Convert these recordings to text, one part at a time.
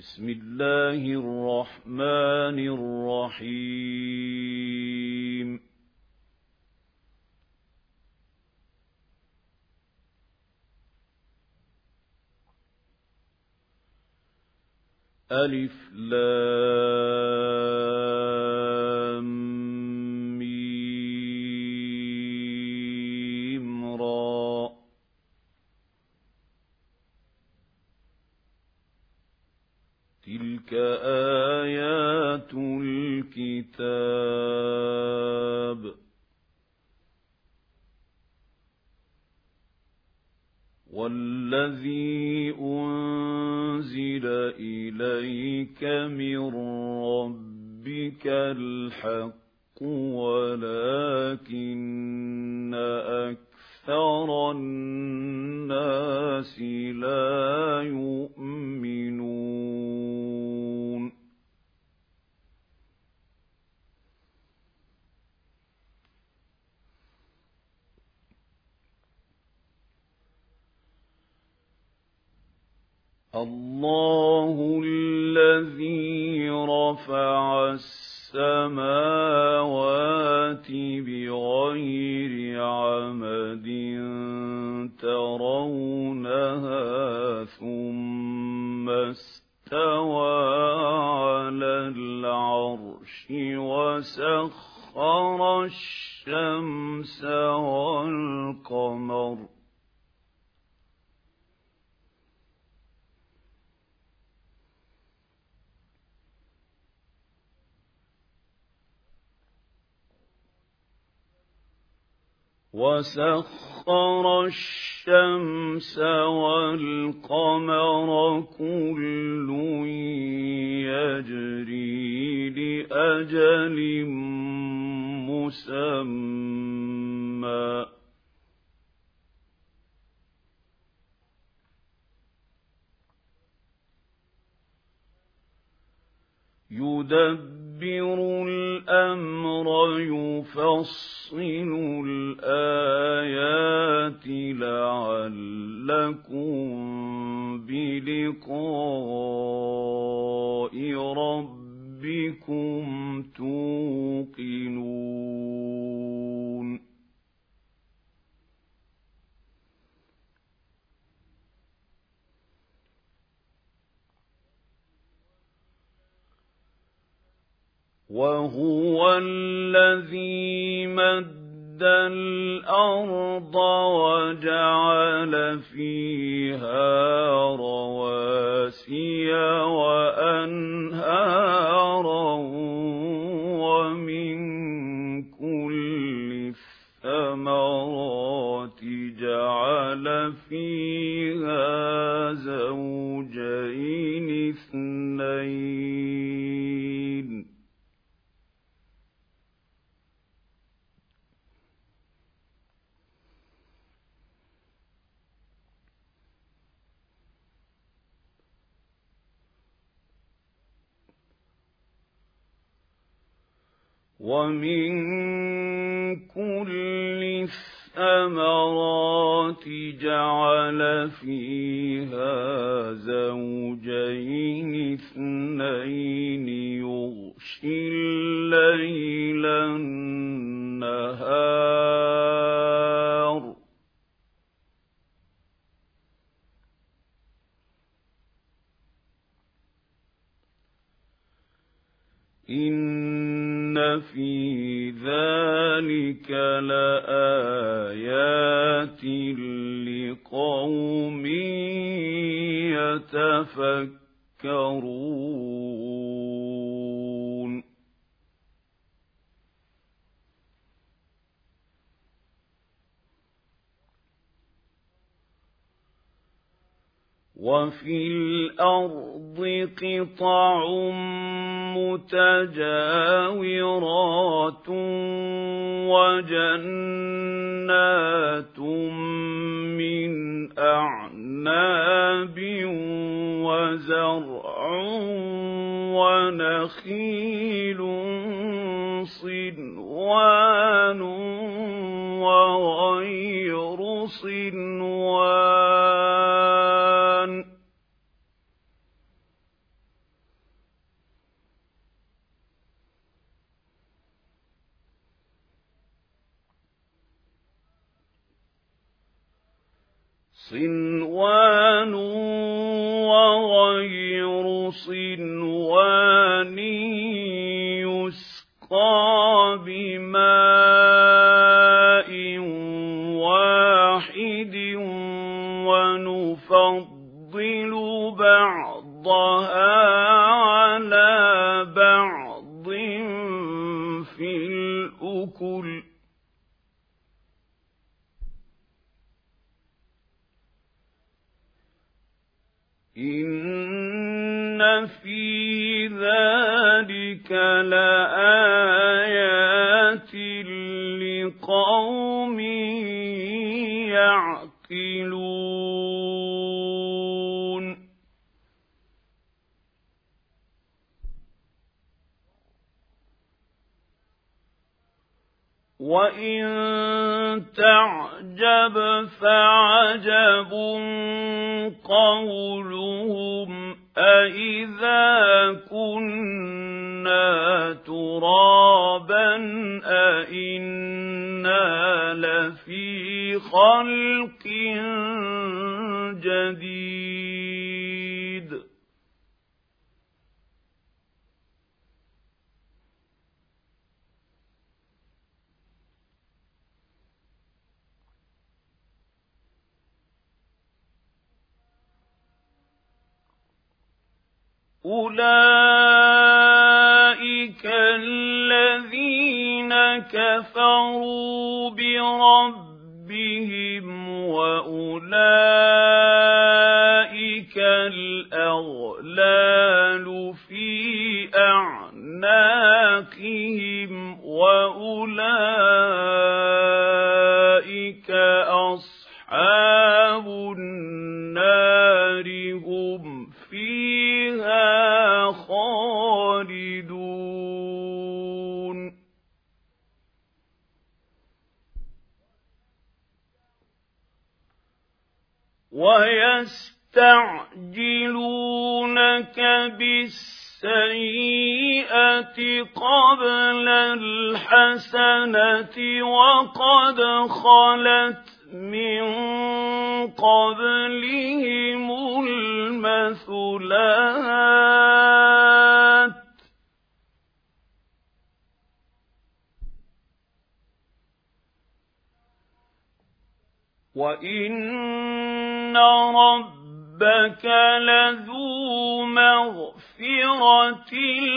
بسم الله الرحمن الرحيم ألف لام ميم را تلك آيات الكتاب والذي أنزل إليك من ربك الحق ولكن أكثر الناس لا يؤمنون الله الذي رفع السماوات بغير عمد ترونها ثم استوى على العرش وسخر الشمس والقمر كل يجري لأجل مسمى يدبر الأمر يفصل الآيات لعلكم بلقاء ربكم توقنون وهو الذي مد الأرض وجعل فيها رواسي وأنهارا ومن كل الثمرات جعل فيها زوجين اثنين ومن كل الثمرات جعل فيها زوجين اثنين يغشي الليل النهار إن في ذلك لآيات لقوم يتفكرون وفي الأرض قطع متجاورات وجنات من أعناب وزرع ونخيل صنوان وغير صنوان صِنْوَانٌ وَغَيْرُ صِنْوَانٍ يُسْقَىٰ بِمَاءٍ وَاحِدٍ وَنُفَضِّلُ بَعْضَهَا عَلَىٰ بَعْضٍ فِي الْأُكُلِ ۚ إِنَّ فِي ذَٰلِكَ لَآيَاتٍ لِّقَوْمٍ يَعْقِلُونَ وَإِن تَعْجَبْ فَعَجَبٌ قَوْلُهُمْ أَإِذَا كُنَّا تُرَابًا أَإِنَّا لَفِي خَلْقٍ جَدِيدٍ أُولَئِكَ الَّذِينَ كَفَرُوا بِرَبِّهِمْ وَأُولَئِكَ الْأَغْلَالُ فِي أَعْنَاقِهِمْ وَأُولَئِكَ أَصْحَابُ النَّارِ هُمْ فِيهَا خَالِدُونَ وَيَسْتَعْجِلُونَكَ بِالسَّيِّئَةِ قَبْلَ الْحَسَنَةِ وَقَدْ خَلَتْ مِن قَبْلِهِمُ الْمَثُلَاتُ ۗ وَإِنَّ رَبَّكَ لَذُو مَغْفِرَةٍ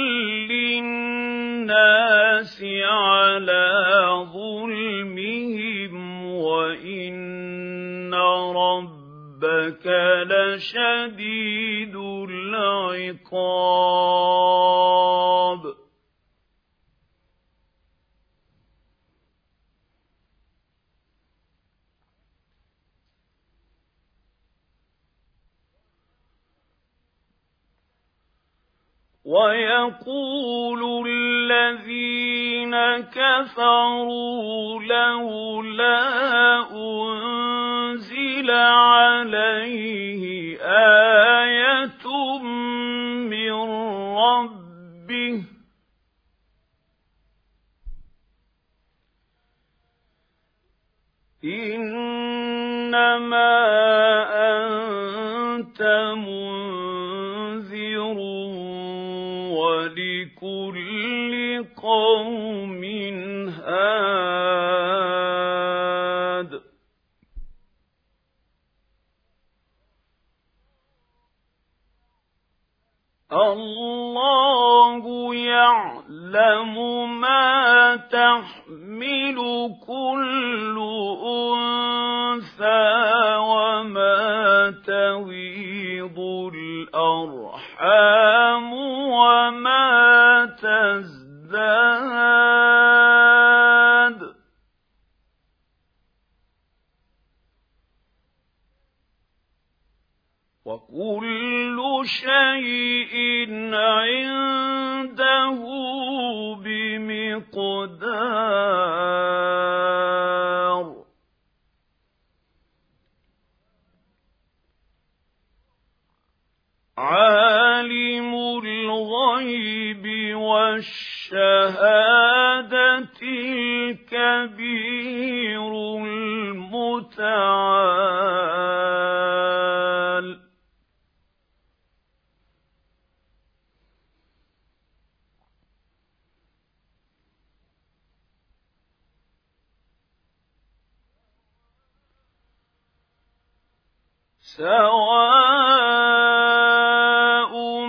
لِّلنَّاسِ عَلَىٰ ظُلْمِهِمْ وَإِنَّ رَبَّكَ لَشَدِيدُ الْعِقَابِ وَيَقُولُ الَّذِينَ كَفَرُوا لَوْلَا أُنزِلَ عَلَيْهِ آيَةٌ مِّن رَّبِّهِ ۗ إِنَّمَا أَنتَ مُنذِرٌ وَلِكُلِّ قَوْمٍ هَادٍ اللَّهُ يَعْلَمُ مَا تَحْمِلُ كُلُّ أُنثَىٰ وَمَا تَغِيضُ الْأَرْحَامُ وَمَا تَزْدَادُ ۖ وَكُلُّ شَيْءٍ عِندَهُ بِمِقْدَارٍ عَالِمُ الْغَيْبِ وَالشَّهَادَةِ الْكَبِيرُ الْمُتَعَالِ سواء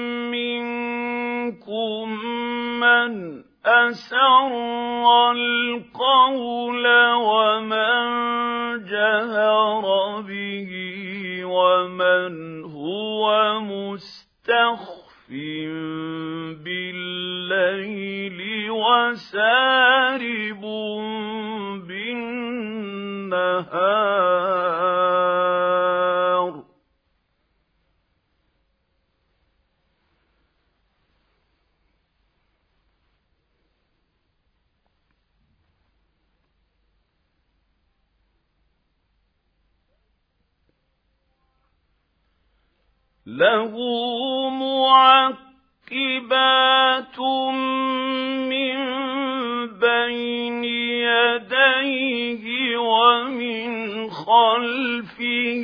منكم من أسر القول ومن جهر به ومن هو مستخف بالليل وسارب بالنهار له معقبات من بين يديه ومن خلفه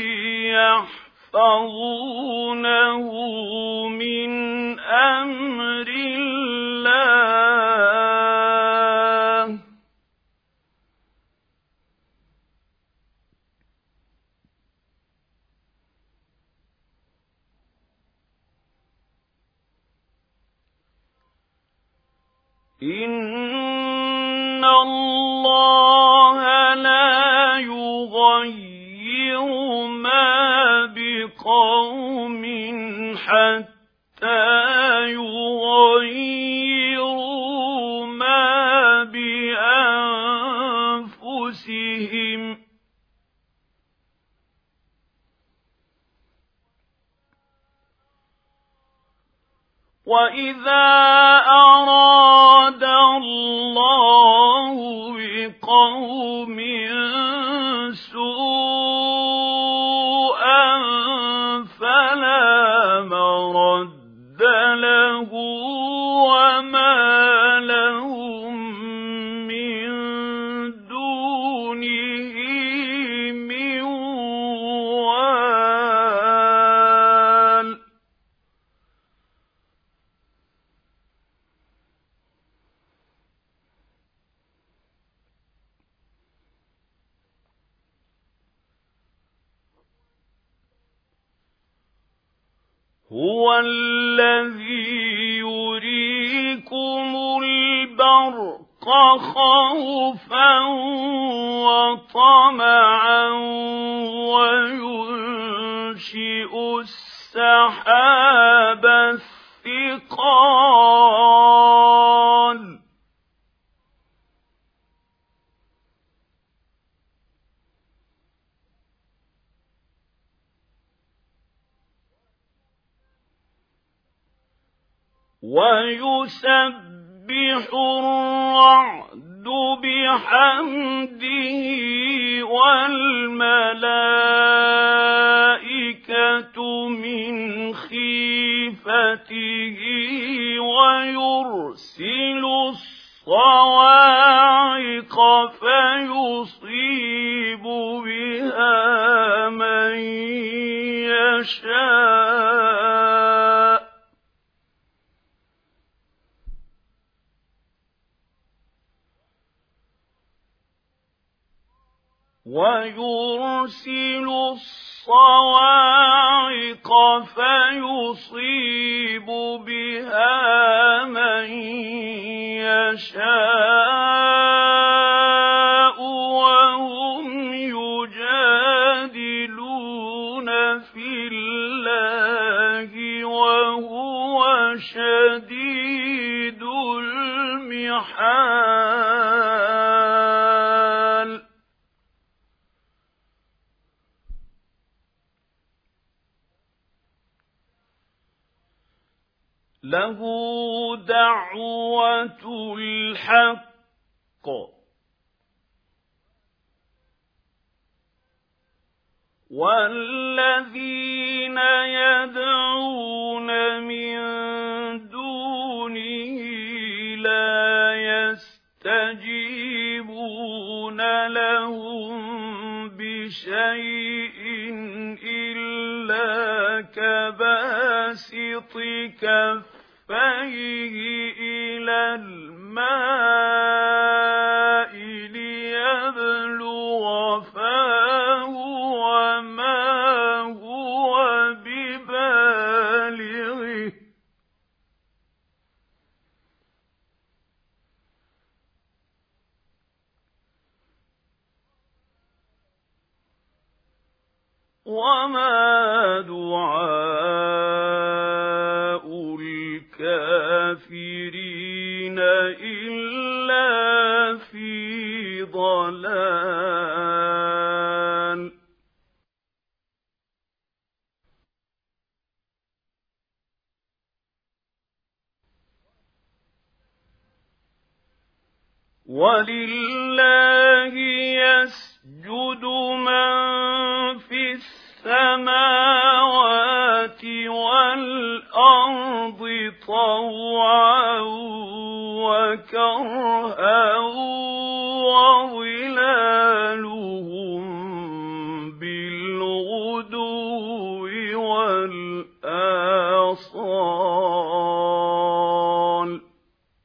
يحفظونه من أمر الله إن الله لا يغير ما بقوم حتى يغيروا ما بأنفسهم وإذا أراد الله بقوم سوءا فلا مرد له وما لهم من دونه من وال هو الذي يريكم البرق خوفا وطمعا وينشئ السحاب الثقال ويسبح الرعد بحمده والملائكة من خيفته ويرسل الصواعق فيصيب بها من يشاء ويرسل الصواعق فيصيب بها من يشاء وهم يجادلون في الله وهو شديد المحال له دعوة الحق والذين يدعون من دونه لا يستجيبون لهم بشيء إلا كباسط كفيه إلى الماء ليبلغ فاه وما وَلِلَّهِ يَسْجُدُ مَن فِي السَّمَاوَاتِ وَالْأَرْضِ طَوْعًا وَكَرْهًا وَظِلَالُهُم بِالْغُدُوِّ وَالْآصَالِ ۖ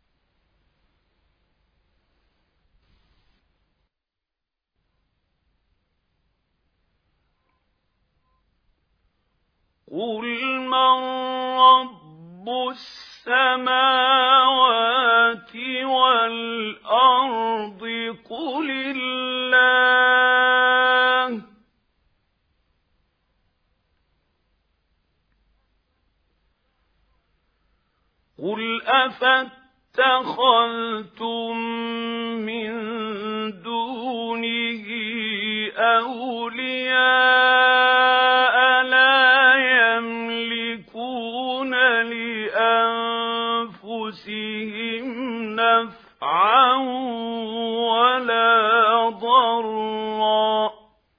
قُلْ مَن رَّبُّ السَّمَاوَاتِ وَالْأَرْضِ قُلِ اللَّهُ ۚ قُلْ أَفَاتَّخَذْتُم مِّن دُونِهِ أَوْلِيَاءَ لَا يَمْلِكُونَ لِأَنفُسِهِمْ نَفْعًا وَلَا ضَرًّا ۚ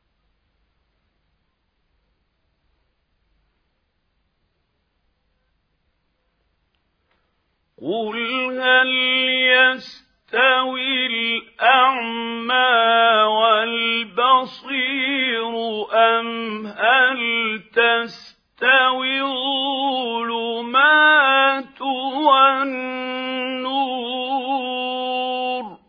قُلْ هَلْ يَسْتَوِي الْأَعْمَىٰ وَالْبَصِيرُ أَمْ هَلْ تَسْتَوِي الظُّلُمَاتُ وَالنُّورُ ۗ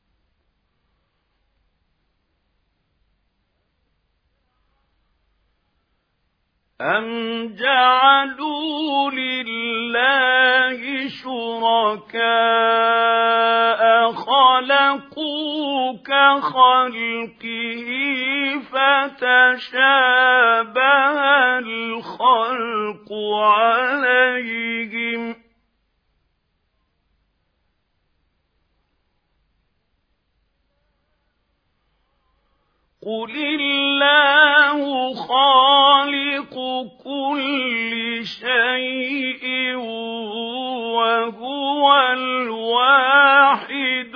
أَمْ جَعَلُوا لِلَّهِ شُرَكَاءَ خَلَقُوا كَخَلْقِهِ فَتَشَابَهَ الْخَلْقُ عَلَيْهِمْ ۚ قُلِ اللَّهُ خَالِقُ كُلِّ شَيْءٍ وَهُوَ الْوَاحِدُ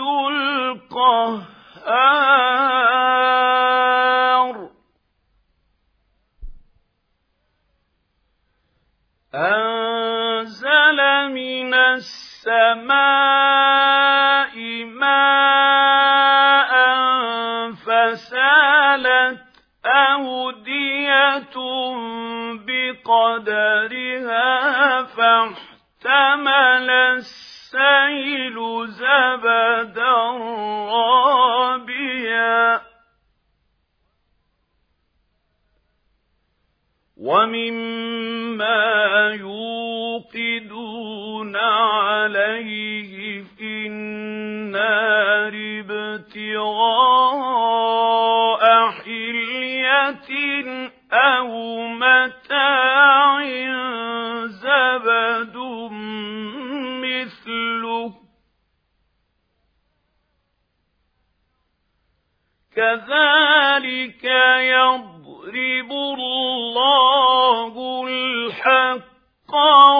الْقَهَّارُ أَنزَلَ مِنَ السَّمَاءِ مَاءً فَسَالَتْ أَوْدِيَةٌ بِقَدَرِهَا فَاحْتَمَلَ السَّيْلُ زَبَدًا رَّابِيًا وَمِمَّا يُوقِدُونَ عَلَيْهِ فِي النَّارِ ابْتِغَاءَ حِلْيَةٍ أَوْ مَتَاعٍ زَبَدٌ مِّثْلُهُ ۚ كَذَٰلِكَ يَضْرِبُ اللَّهُ الْحَقَّ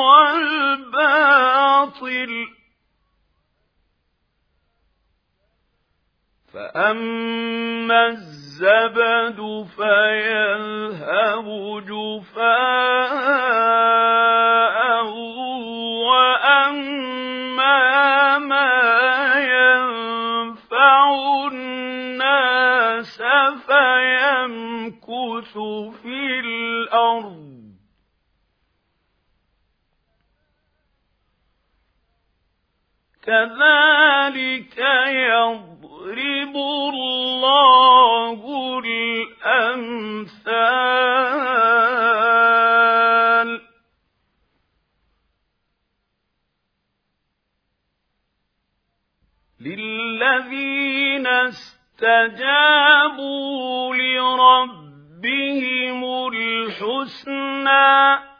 وَالْبَاطِلَ ۚ فَأَمَّا الزَّبَدُ فَيَذْهَبُ جُفَاءً وَأَمَّا مَا يَنفَعُ النَّاسَ فَيَمْكُثُ فِي الْأَرْضِ ۚ كَذَٰلِكَ يَضْرِبُ اللَّهُ الْأَمْثَالَ ۚ لِلَّذِينَ اسْتَجَابُوا لِرَبِّهِمُ الْحُسْنَىٰ ۚ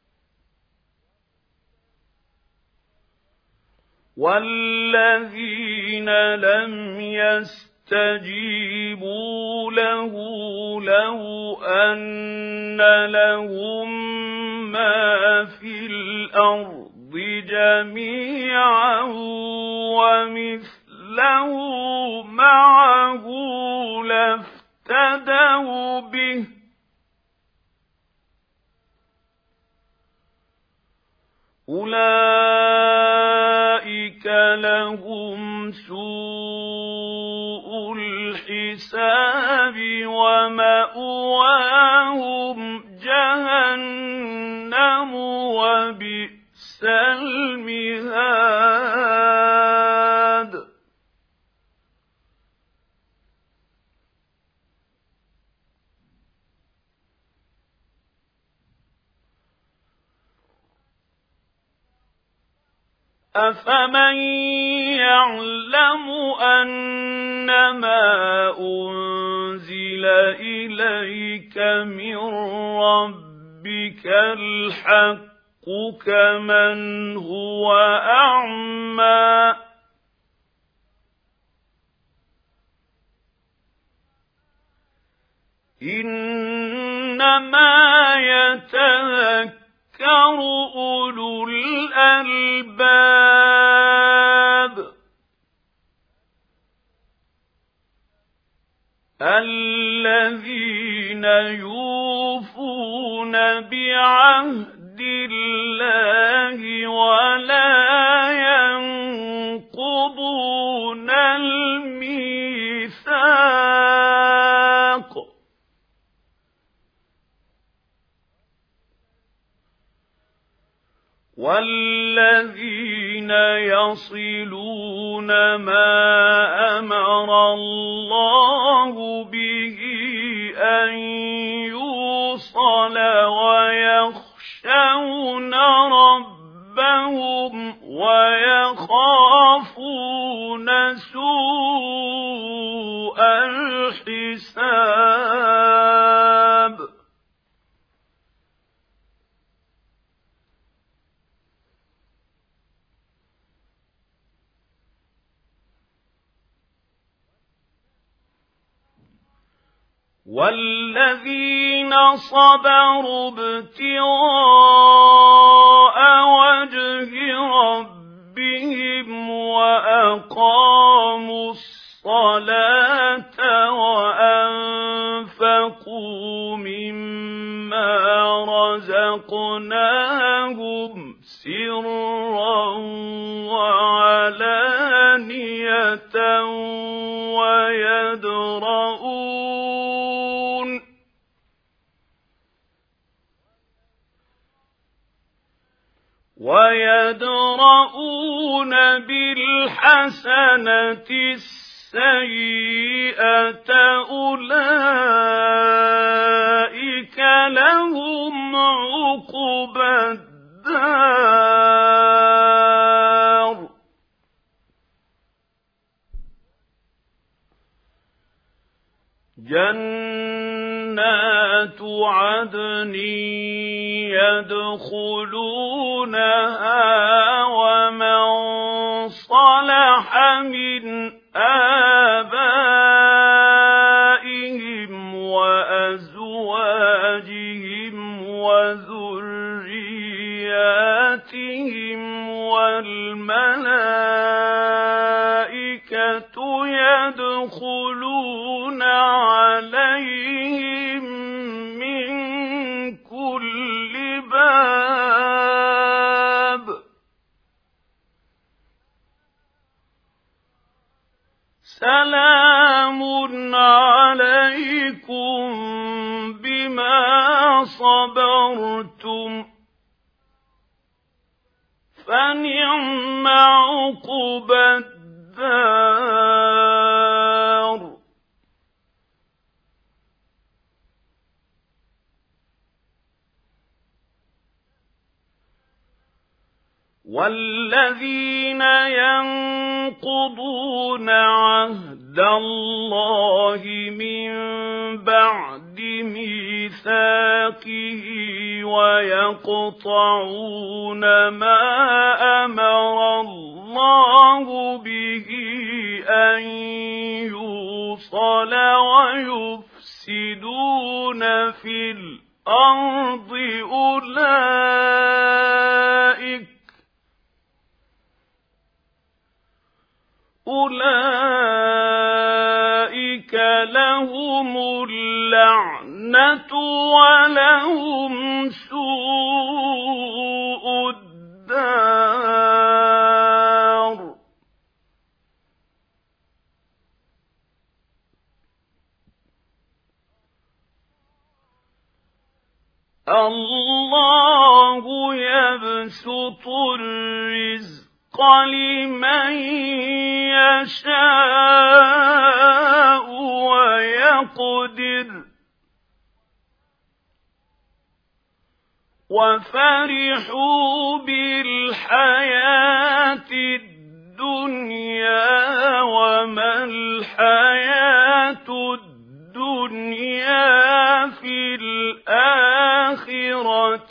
وَالَّذِينَ لَمْ يَسْتَجِيبُوا لَهُ لَوْ أَنَّ لَهُم مَّا فِي الْأَرْضِ جَمِيعًا وَمِثْلَهُ له معه لافتدوا به أولئك لهم سوء الحساب ومأواهم جهنم وبئس المهاد أفمن يعلم أنما أنزل إليك من ربك الحق كمن هو أعمى إنما يتذكر أولو الألباب الذين يوفون بعهد الله ولا ينقضون الميثاق والذين يصلون ما أمر الله به أن يوصل ويخشون ربهم ويخافون سوء الحساب والذين صبروا ابتغاء وجه ربهم وأقاموا الصلاة وأنفقوا مما رزقناهم سرا وعلانية ويدرؤون بالحسنة السيئة أولئك لهم عقبى الدار جنات عدن يدخلونها ومن صلح من آبائهم وأزواجهم وذرياتهم والملائكة يدخلون عليهم من كل باب سلام عليكم بما صبرتم فنعم عقبى الدار والذين ينقضون عهد الله من بعد ميثاقه ويقطعون ما أمر الله به أن يوصل ويفسدون في الأرض أولئك الله يبسط الرزق لمن يشاء ويقدر وفرحوا بالحياة الدنيا وما الحياة الدنيا في الآخرة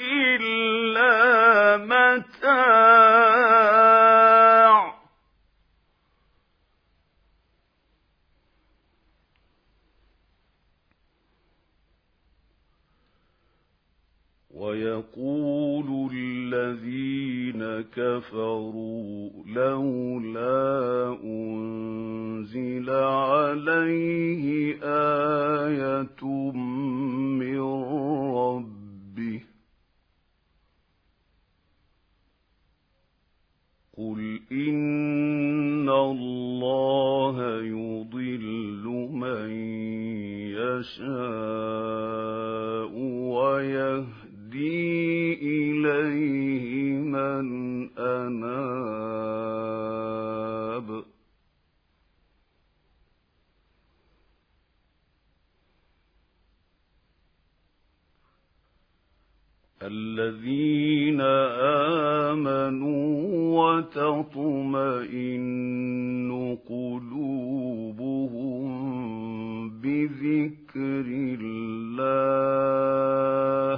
إلا متاع ويقول الذين كفروا لولا أنزل عليه آية من ربه قل إن الله يضل من يشاء ويهدي إليه من أناب الذين آمنوا وتطمئن قلوبهم بذكر الله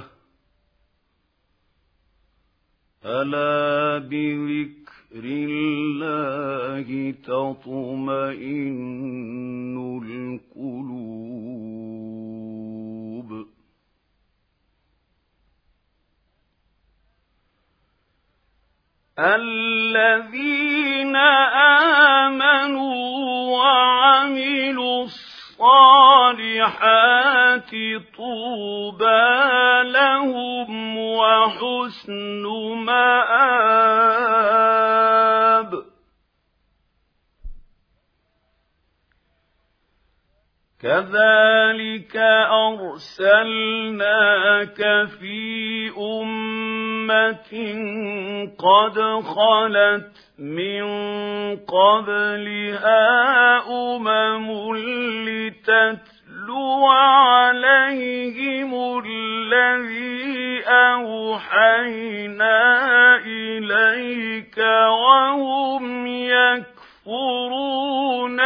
ألا بذكر الله تطمئن القلوب الذين آمنوا وعملوا الصالحات طوبى لهم وحسن مآب كذلك أرسلناك في أمة قد خلت من قبلها لتتلو عليهم الذي أوحينا إليك وهم يكفرون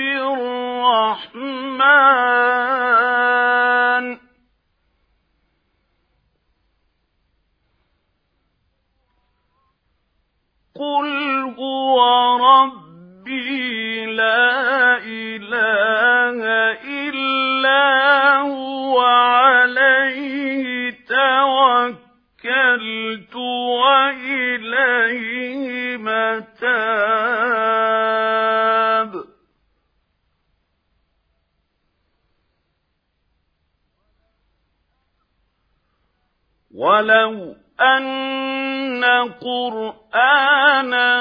بالرحمن قل هو ربي لا إله إلا هو عليه توكلت وإليه متاب ولو أن قرآنا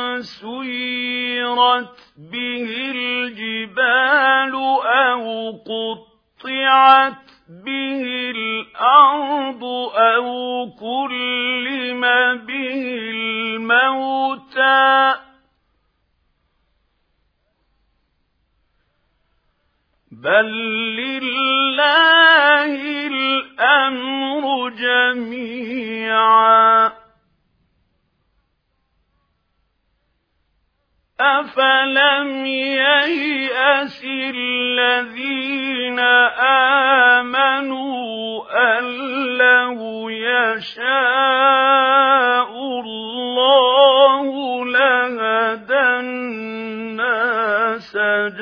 سيرت به الجبال أو قطعت به الأرض أو كلم به الموتى بل لله الأمر جميعا أفلم ييأس الذين آمنوا أن لو يشاء الله لهدى الناس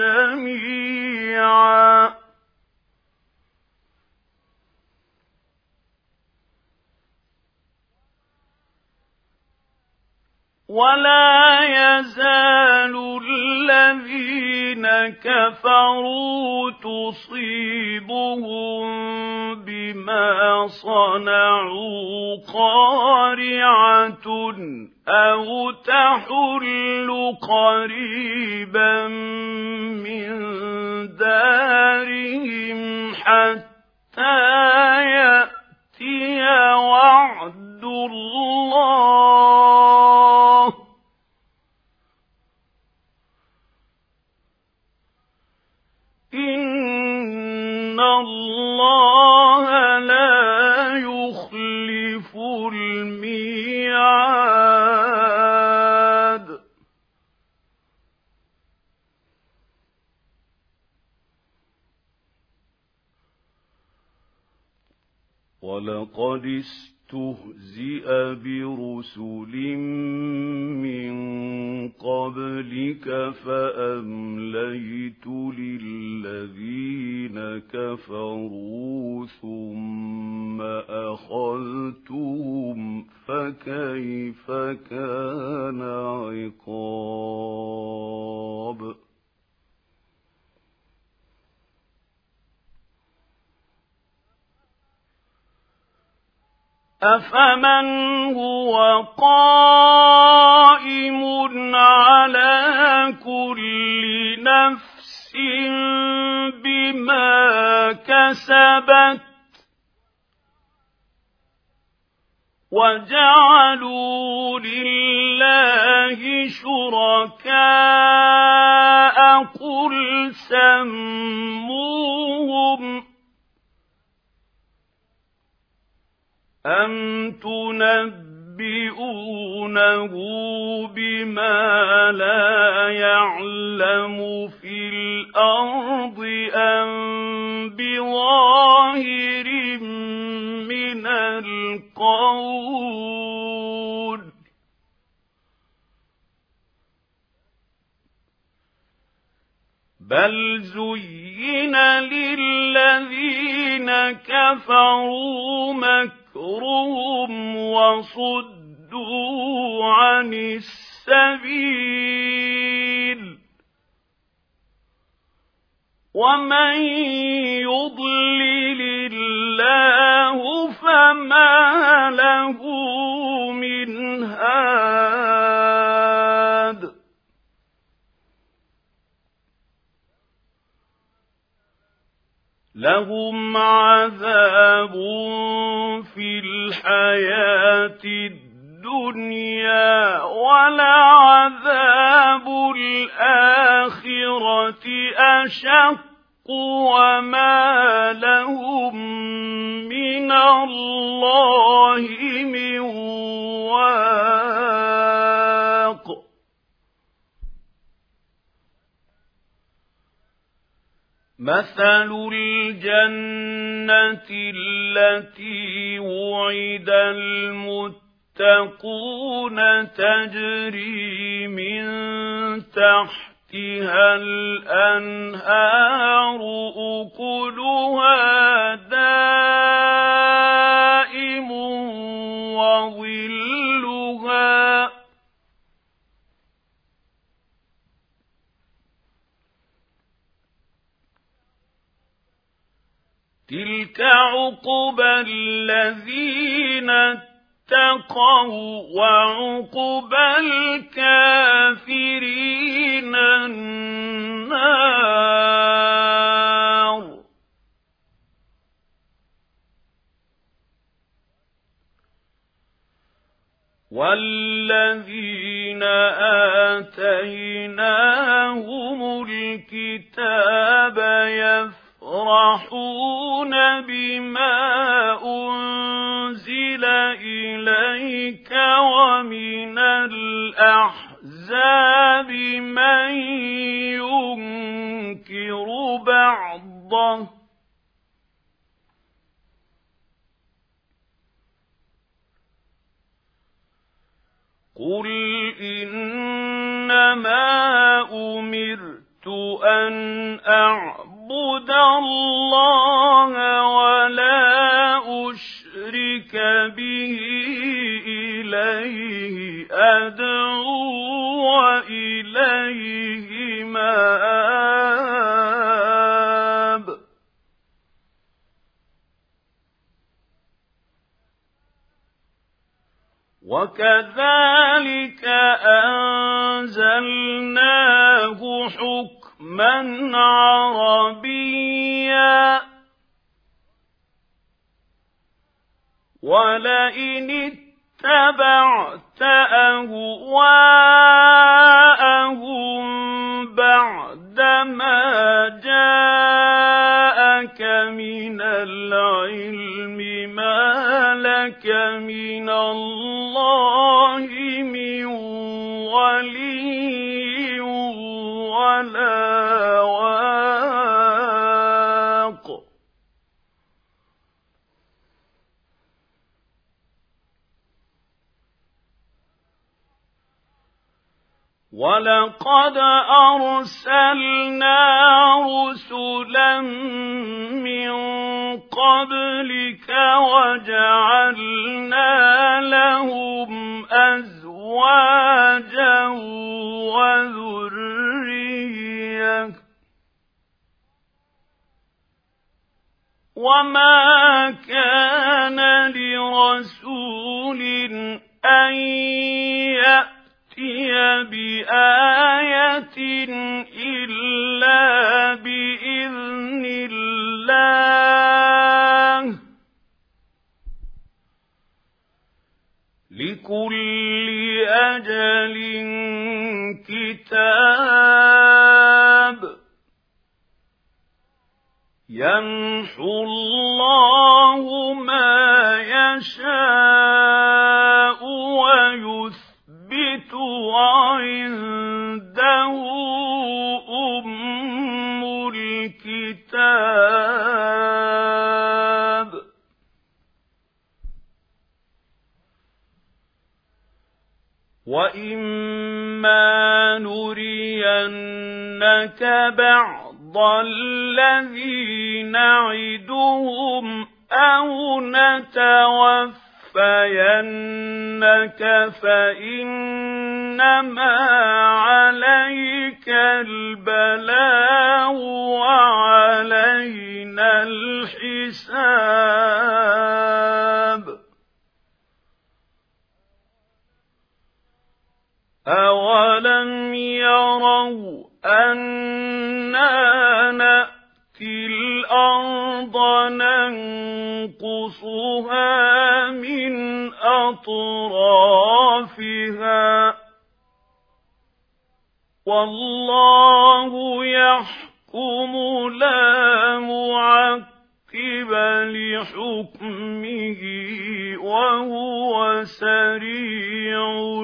جميعا ولا يزال الذين كفروا تصيبهم بما صنعوا قارعة أو تحل قريبا من دارهم حتى يأتي وعد الله إن الله لا يخلف الميعاد ولقد استهزئ برسل من قبلك فأمليت للذين كفروا ثم أخذتهم فكيف كان عقاب أفمن هو قائم على كل نفس بما كسبت وجعلوا لله شركاء قل سموهم أم تنبئونه بما لا يعلم في الأرض أم بظاهر من القول بل زين للذين كفروا مكرهم وصدوا عن السبيل ومن يضلل الله فما له من هاد لهم عذاب في الحياة الدنيا ولعذاب الآخرة أشق وما لهم من الله من واق مثل الجنة التي وعد المتقون تجري من تحتها الأنهار أكلها دائم وظلها تلك عقبى الذين اتقوا وعقبى الكافرين النار والذين آتيناهم الكتاب يفرحون بما أنزل إليك ومن الأحزاب من ينكر بعضه قل إنما أمرت أن أعبد الله ولا أشرك به إليه أدعو وإليه مآب وكذلك أنزلناه حكما عربيا وَلَئِنِ اتَّبَعْتَ أَهْوَاءَهُم بَعْدَمَا جَاءَكَ مِنَ الْعِلْمِ مَا لَكَ مِنَ اللَّهِ مِن وَلِيٍّ وَلَا وَاقٍ وَلَقَدْ أَرْسَلْنَا رُسُلًا مِّن قَبْلِكَ وَجَعَلْنَا لَهُمْ أَزْوَاجًا وَذُرِّيَّةً ۚ وَمَا كَانَ لِرَسُولٍ أَن يَأْتِيَ بِآيَةٍ إِلَّا بِإِذْنِ اللَّهِ ۗ لِكُلِّ أَجَلٍ كِتَابٌ ۗ يَمْحُو اللَّهُ مَا يَشَاءُ وَيُثْبِتُ وَعِندَهُ أُمُّ الْكِتَابِ وَإِمَّا نُرِيَنَّكَ بَعْضَ الَّذِي نَعِدُهُمْ أَوْ نَتَوَفَّيَنَّكَ فَإِنَّمَا عَلَيْكَ الْبَلَاغُ وَعَلَيْنَا الْحِسَابُ أَوَلَمْ يَرَوْا أَنَّا نَأْتِي الْأَرْضَ نَنقُصُهَا مِنْ أَطْرَافِهَا ۚ وَاللَّهُ يَحْكُمُ لَا مُعَقِّبَ لِحُكْمِهِ وَهُوَ سَرِيعُ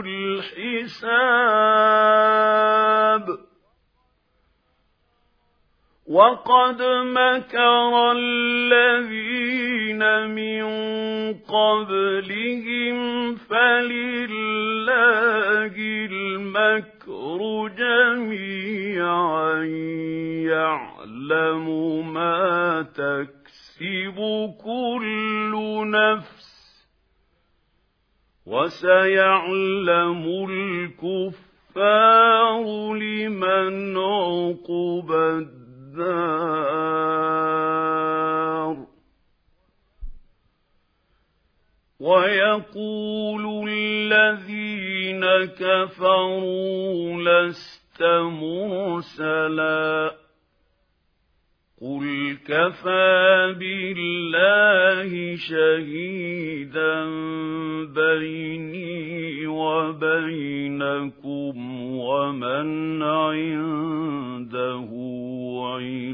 الْحِسَابِ وَقَدْ مَكَرَ الَّذِينَ مِن قَبْلِهِمْ فَلِلَّهِ الْمَكْرُ جَمِيعًا يَعْلَمُ مَا تَكْسِبُ كُلُّ نَفْسٍ ۗ وَسَيَعْلَمُ الْكُفَّارُ لِمَنْ عُقْبَى الدَّارِ وَيَقُولُ الَّذِينَ كَفَرُوا لَسْتَ مُرْسَلًا ۚ قُلْ كَفَىٰ بِاللَّهِ شَهِيدًا بَيْنِي وَبَيْنَكُمْ وَمَنْ عِندَهُ عِلْمٌ